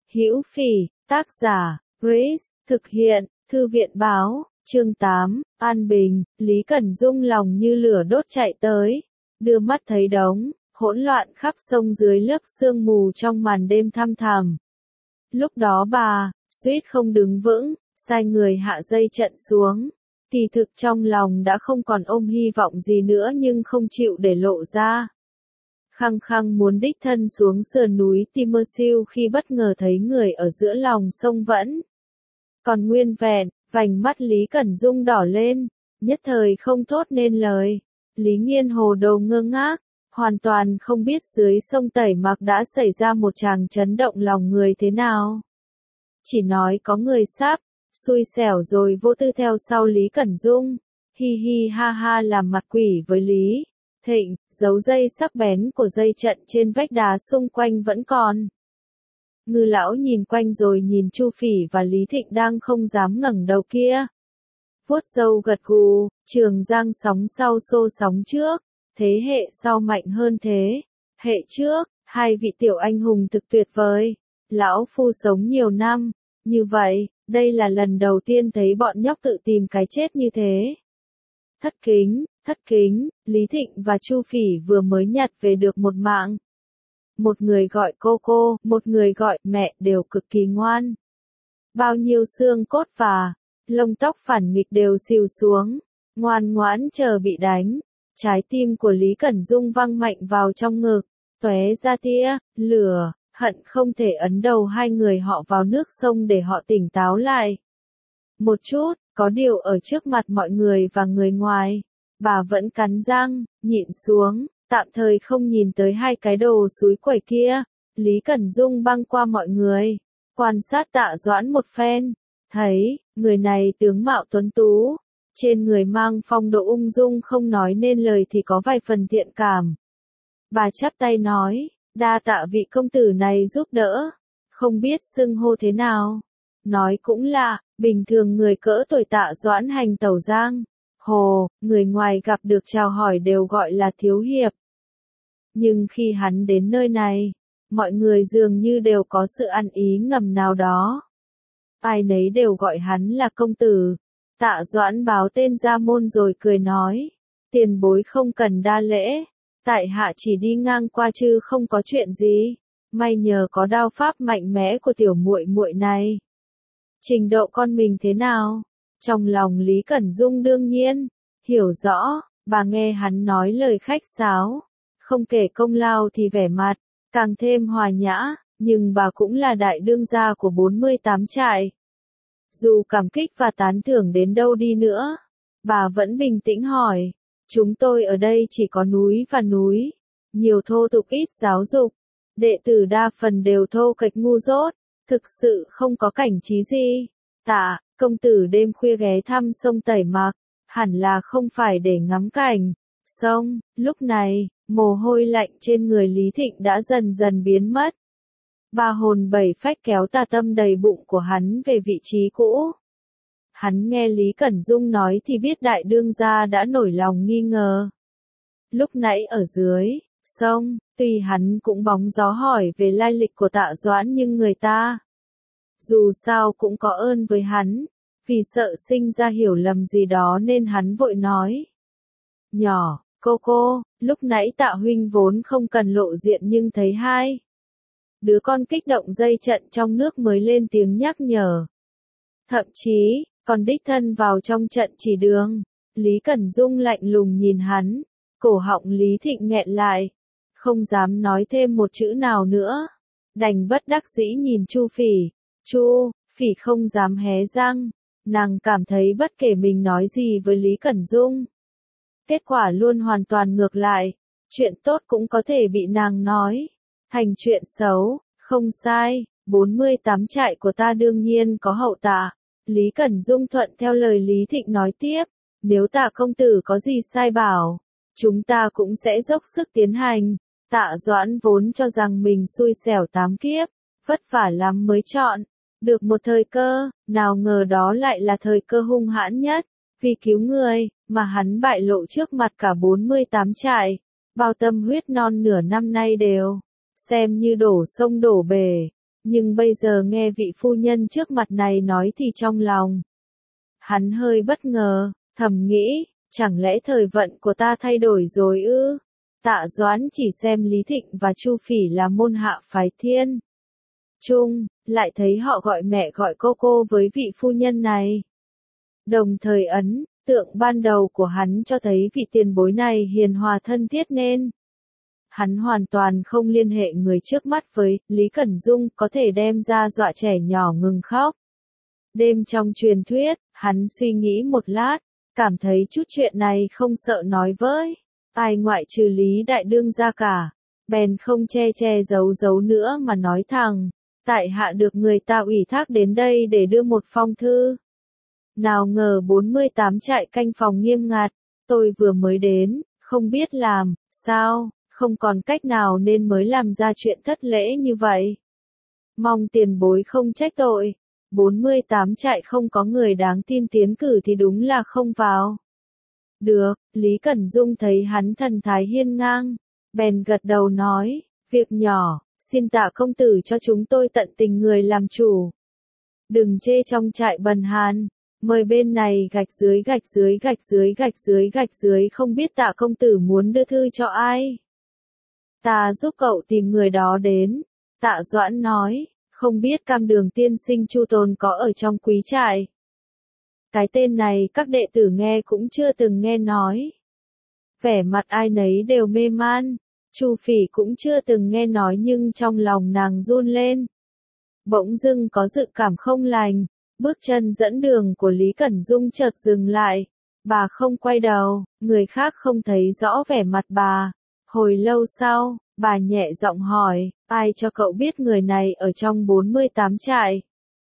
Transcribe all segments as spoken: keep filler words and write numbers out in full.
Hữu Phỉ, tác giả, Grace, thực hiện, Thư viện báo, chương tám, An Bình, Lý Cẩn Dung lòng như lửa đốt chạy tới, đưa mắt thấy đống, hỗn loạn khắp sông dưới lớp sương mù trong màn đêm thăm thẳm. Lúc đó bà, suýt không đứng vững, sai người hạ dây trận xuống. Kỳ thực trong lòng đã không còn ôm hy vọng gì nữa nhưng không chịu để lộ ra. Khăng khăng muốn đích thân xuống sườn núi Timmersill khi bất ngờ thấy người ở giữa lòng sông vẫn còn nguyên vẹn, vành mắt Lý Cẩn Dung đỏ lên, nhất thời không thốt nên lời. Lý Nghiên hồ đồ ngơ ngác, hoàn toàn không biết dưới sông Tẩy Mạc đã xảy ra một tràng chấn động lòng người thế nào. Chỉ nói có người sắp xui xẻo rồi vô tư theo sau Lý Cẩn Dung, hi hi ha ha làm mặt quỷ với Lý Thịnh, dấu dây sắc bén của dây trận trên vách đá xung quanh vẫn còn. Ngư lão nhìn quanh rồi nhìn Chu Phỉ và Lý Thịnh đang không dám ngẩng đầu kia. Vuốt râu gật gù, Trường Giang sóng sau xô sóng trước, thế hệ sau mạnh hơn thế hệ trước, hai vị tiểu anh hùng thực tuyệt vời. Lão phu sống nhiều năm, như vậy, đây là lần đầu tiên thấy bọn nhóc tự tìm cái chết như thế. Thất kính, thất kính, Lý Thịnh và Chu Phỉ vừa mới nhặt về được một mạng. Một người gọi cô cô, một người gọi mẹ đều cực kỳ ngoan. Bao nhiêu xương cốt và lông tóc phản nghịch đều xìu xuống, ngoan ngoãn chờ bị đánh. Trái tim của Lý Cẩn Dung văng mạnh vào trong ngực, tóe ra tia lửa, hận không thể ấn đầu hai người họ vào nước sông để họ tỉnh táo lại. Một chút, có điều ở trước mặt mọi người và người ngoài, bà vẫn cắn răng, nhịn xuống, tạm thời không nhìn tới hai cái đồ xúi quẩy kia. Lý Cẩn Dung băng qua mọi người, quan sát Tạ Doãn một phen, thấy, người này tướng mạo tuấn tú, trên người mang phong độ ung dung không nói nên lời thì có vài phần thiện cảm. Bà chắp tay nói, đa tạ vị công tử này giúp đỡ, không biết xưng hô thế nào. Nói cũng lạ, bình thường người cỡ tuổi Tạ Doãn hành tẩu giang hồ, người ngoài gặp được chào hỏi đều gọi là thiếu hiệp. Nhưng khi hắn đến nơi này, mọi người dường như đều có sự ăn ý ngầm nào đó. Ai nấy đều gọi hắn là công tử. Tạ Doãn báo tên ra môn rồi cười nói, tiền bối không cần đa lễ, tại hạ chỉ đi ngang qua chứ không có chuyện gì, may nhờ có đao pháp mạnh mẽ của tiểu muội muội này. Trình độ con mình thế nào? Trong lòng Lý Cẩn Dung đương nhiên hiểu rõ, bà nghe hắn nói lời khách sáo, không kể công lao thì vẻ mặt càng thêm hòa nhã, nhưng bà cũng là đại đương gia của bốn mươi tám trại. Dù cảm kích và tán thưởng đến đâu đi nữa, bà vẫn bình tĩnh hỏi, chúng tôi ở đây chỉ có núi và núi, nhiều thô tục ít giáo dục, đệ tử đa phần đều thô kệch ngu dốt, thực sự không có cảnh trí gì. Tạ, công tử đêm khuya ghé thăm sông Tẩy Mạc, hẳn là không phải để ngắm cảnh sông. Lúc này, mồ hôi lạnh trên người Lý Thịnh đã dần dần biến mất. Ba hồn bảy phách kéo tà tâm đầy bụng của hắn về vị trí cũ. Hắn nghe Lý Cẩn Dung nói thì biết đại đương gia đã nổi lòng nghi ngờ. Lúc nãy ở dưới sông, tuy hắn cũng bóng gió hỏi về lai lịch của Tạ Doãn nhưng người ta dù sao cũng có ơn với hắn, vì sợ sinh ra hiểu lầm gì đó nên hắn vội nói. Nhỏ, cô cô, lúc nãy Tạ huynh vốn không cần lộ diện nhưng thấy hai đứa con kích động dây trận trong nước mới lên tiếng nhắc nhở. Thậm chí, còn đích thân vào trong trận chỉ đường. Lý Cẩn Dung lạnh lùng nhìn hắn, cổ họng Lý Thịnh nghẹn lại, không dám nói thêm một chữ nào nữa, đành bất đắc dĩ nhìn Chu Phỉ. Chu Phỉ không dám hé răng, nàng cảm thấy bất kể mình nói gì với Lý Cẩn Dung, kết quả luôn hoàn toàn ngược lại, chuyện tốt cũng có thể bị nàng nói thành chuyện xấu. Không sai, bốn mươi tám trại của ta đương nhiên có hậu tạ. Lý Cẩn Dung thuận theo lời Lý Thịnh nói tiếp, nếu Tạ công tử có gì sai bảo, chúng ta cũng sẽ dốc sức tiến hành. Tạ Doãn vốn cho rằng mình xui xẻo tám kiếp, vất vả lắm mới chọn được một thời cơ, nào ngờ đó lại là thời cơ hung hãn nhất, vì cứu người mà hắn bại lộ trước mặt cả bốn mươi tám trại. Bao tâm huyết non nửa năm nay đều xem như đổ sông đổ bể, Nhưng bây giờ nghe vị phu nhân trước mặt này nói thì trong lòng hắn hơi bất ngờ, thầm nghĩ, chẳng lẽ thời vận của ta thay đổi rồi ư? Tạ Doãn chỉ xem Lý Thịnh và Chu Phỉ là môn hạ phái Thiên Trung, lại thấy họ gọi mẹ gọi cô cô với vị phu nhân này. Đồng thời ấn tượng ban đầu của hắn cho thấy vị tiền bối này hiền hòa thân thiết nên hắn hoàn toàn không liên hệ người trước mắt với Lý Cẩn Dung có thể đem ra dọa trẻ nhỏ ngừng khóc. Đêm trong truyền thuyết, hắn suy nghĩ một lát, cảm thấy chút chuyện này không sợ nói với ai ngoại trừ Lý Đại Đương ra cả, bèn không che che giấu giấu nữa mà nói thẳng, tại hạ được người ta ủy thác đến đây để đưa một phong thư. Nào ngờ bốn mươi tám trại canh phòng nghiêm ngặt, tôi vừa mới đến, không biết làm sao, không còn cách nào nên mới làm ra chuyện thất lễ như vậy. Mong tiền bối không trách tội, bốn mươi tám trại không có người đáng tin tiến cử thì đúng là không vào. Được, Lý Cẩn Dung thấy hắn thần thái hiên ngang, bèn gật đầu nói, việc nhỏ, xin Tạ công tử cho chúng tôi tận tình người làm chủ. Đừng chê trong trại bần hàn, mời bên này gạch dưới gạch dưới gạch dưới gạch dưới gạch dưới không biết Tạ công tử muốn đưa thư cho ai. Ta giúp cậu tìm người đó đến. Tạ Doãn nói, không biết Cam Đường tiên sinh Chu Tồn có ở trong quý trại. Cái tên này các đệ tử nghe cũng chưa từng nghe nói. Vẻ mặt ai nấy đều mê man. Chu Phỉ cũng chưa từng nghe nói nhưng trong lòng nàng run lên. Bỗng dưng có dự cảm không lành, bước chân dẫn đường của Lý Cẩn Dung chợt dừng lại. Bà không quay đầu, người khác không thấy rõ vẻ mặt bà. Hồi lâu sau, bà nhẹ giọng hỏi, ai cho cậu biết người này ở trong bốn mươi tám trại?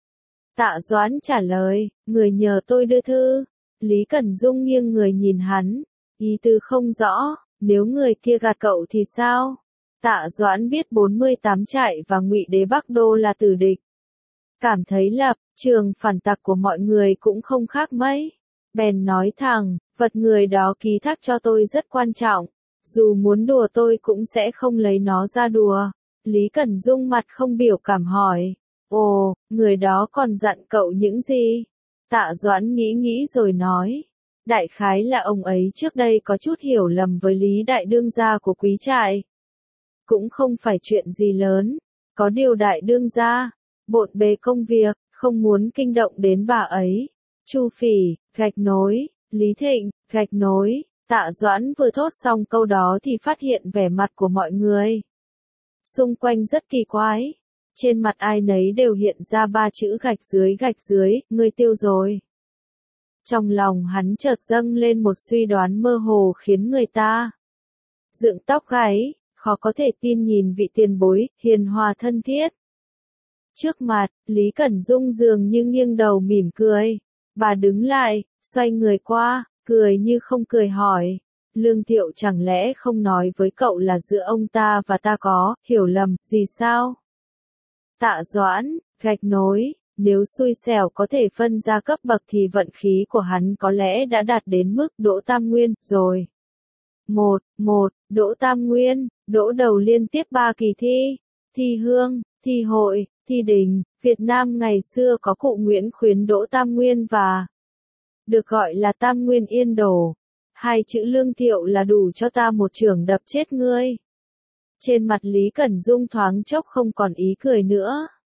Tạ Doãn trả lời, người nhờ tôi đưa thư. Lý Cẩn Dung nghiêng người nhìn hắn, ý tư không rõ, nếu người kia gạt cậu thì sao? Tạ Doãn biết bốn mươi tám trại và Ngụy Đế Bắc Đô là tử địch. Cảm thấy lập trường phản tặc của mọi người cũng không khác mấy. Bèn nói thẳng, vật người đó ký thác cho tôi rất quan trọng. Dù muốn đùa tôi cũng sẽ không lấy nó ra đùa. Lý Cẩn Dung mặt không biểu cảm hỏi. Ồ, người đó còn dặn cậu những gì? Tạ Doãn nghĩ nghĩ rồi nói. Đại khái là ông ấy trước đây có chút hiểu lầm với Lý Đại Đương gia của quý trại. Cũng không phải chuyện gì lớn. Có điều Đại Đương gia bộn bề công việc, không muốn kinh động đến bà ấy. Chu Phỉ, gạch nối, Lý Thịnh, gạch nối. Tạ Doãn vừa thốt xong câu đó thì phát hiện vẻ mặt của mọi người xung quanh rất kỳ quái. Trên mặt ai nấy đều hiện ra ba chữ gạch dưới gạch dưới, ngươi tiêu rồi. Trong lòng hắn chợt dâng lên một suy đoán mơ hồ khiến người ta dựng tóc gáy, khó có thể tin nhìn vị tiền bối, hiền hòa thân thiết. Trước mặt, Lý Cẩn Dung dường như nghiêng đầu mỉm cười. Bà đứng lại, xoay người qua, cười như không cười hỏi. Lương Thiệu chẳng lẽ không nói với cậu là giữa ông ta và ta có hiểu lầm gì sao? Tạ Doãn, gạch nối, nếu xui xẻo có thể phân ra cấp bậc thì vận khí của hắn có lẽ đã đạt đến mức đỗ tam nguyên rồi. Một, một, đỗ tam nguyên, đỗ đầu liên tiếp ba kỳ thi, thi hương, thi hội, thi đình. Việt Nam ngày xưa có cụ Nguyễn Khuyến đỗ tam nguyên và được gọi là tam nguyên yên đổ. Hai chữ Lương Thiệu là đủ cho ta một chưởng đập chết ngươi. Trên mặt Lý Cẩn Dung thoáng chốc không còn ý cười nữa.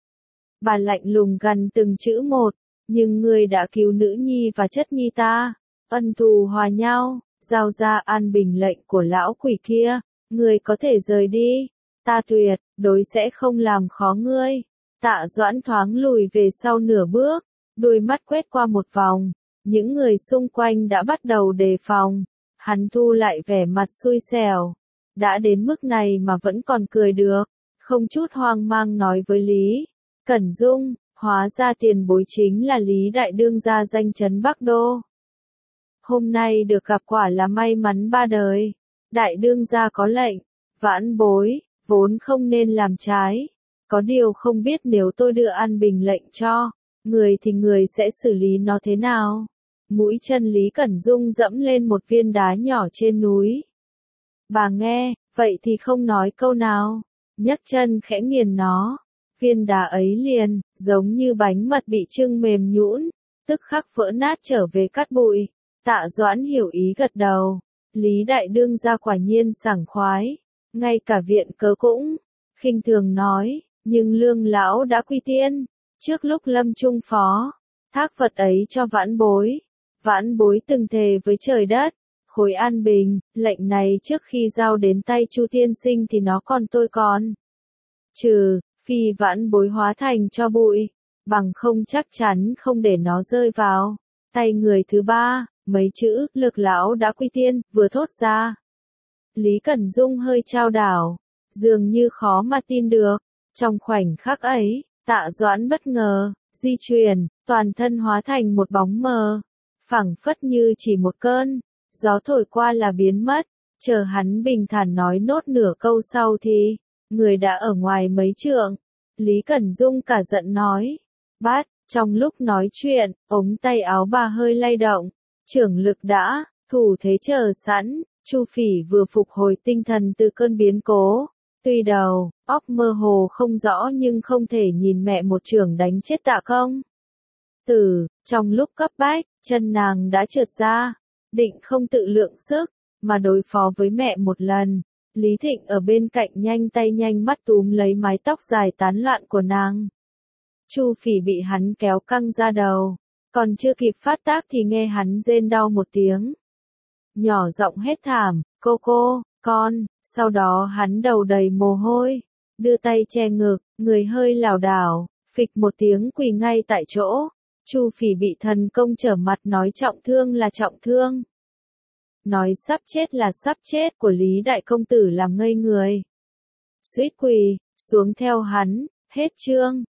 Bà lạnh lùng gằn từng chữ một, nhưng ngươi đã cứu nữ nhi và chất nhi ta, ân thù hòa nhau, giao ra an bình lệnh của lão quỷ kia, ngươi có thể rời đi, ta tuyệt đối sẽ không làm khó ngươi. Tạ Doãn thoáng lùi về sau nửa bước, đôi mắt quét qua một vòng, những người xung quanh đã bắt đầu đề phòng, hắn thu lại vẻ mặt xui xẻo. Đã đến mức này mà vẫn còn cười được, không chút hoang mang nói với Lý Cẩn Dung, hóa ra tiền bối chính là Lý Đại Đương gia danh chấn Bắc Đô. Hôm nay được gặp quả là may mắn ba đời, Đại Đương gia có lệnh, vãn bối, vốn không nên làm trái, có điều không biết nếu tôi đưa an bình lệnh cho, người thì người sẽ xử lý nó thế nào. Mũi chân Lý Cẩn Dung dẫm lên một viên đá nhỏ trên núi. Bà nghe, vậy thì không nói câu nào, nhấc chân khẽ nghiền nó. viên đá ấy liền, giống như bánh mật bị trưng mềm nhũn, tức khắc vỡ nát trở về cát bụi. Tạ Doãn hiểu ý gật đầu, Lý Đại Đương gia quả nhiên sảng khoái, ngay cả viện cớ cũng, khinh thường nói, nhưng Lương lão đã quy tiên, trước lúc lâm chung phó, thác vật ấy cho vãn bối. Vãn bối từng thề với trời đất, khối an bình, lệnh này trước khi giao đến tay Chu tiên sinh thì nó còn tôi còn. Trừ, phi vãn bối hóa thành cho bụi, bằng không chắc chắn không để nó rơi vào tay người thứ ba. Mấy chữ, Lực lão đã quy tiên, vừa thốt ra. Lý Cẩn Dung hơi chao đảo, dường như khó mà tin được. Trong khoảnh khắc ấy, Tạ Doãn bất ngờ, di chuyển, toàn thân hóa thành một bóng mờ. Phẳng phất như chỉ một cơn gió thổi qua là biến mất. Chờ hắn bình thản nói nốt nửa câu sau thì, người đã ở ngoài mấy trượng. Lý Cẩn Dung cả giận nói. Bát, trong lúc nói chuyện, ống tay áo bà hơi lay động. Trưởng lực đã, thủ thế chờ sẵn, Chu Phỉ vừa phục hồi tinh thần từ cơn biến cố. Tuy đầu, óc mơ hồ không rõ nhưng không thể nhìn mẹ một chưởng đánh chết Tạ Công Tử. Trong lúc cấp bách, chân nàng đã trượt ra, định không tự lượng sức, mà đối phó với mẹ một lần. Lý Thịnh ở bên cạnh nhanh tay nhanh mắt túm lấy mái tóc dài tán loạn của nàng. Chu Phỉ bị hắn kéo căng ra đầu. Còn chưa kịp phát tác thì nghe hắn rên đau một tiếng. Nhỏ giọng hét thảm, cô cô, con, sau đó hắn đầu đầy mồ hôi, đưa tay che ngực, người hơi lảo đảo, phịch một tiếng quỳ ngay tại chỗ. Chu Phỉ bị thần công trở mặt nói trọng thương là trọng thương. Nói sắp chết là sắp chết của Lý Đại Công Tử làm ngây người. Suýt quỳ, xuống theo hắn, hết chương.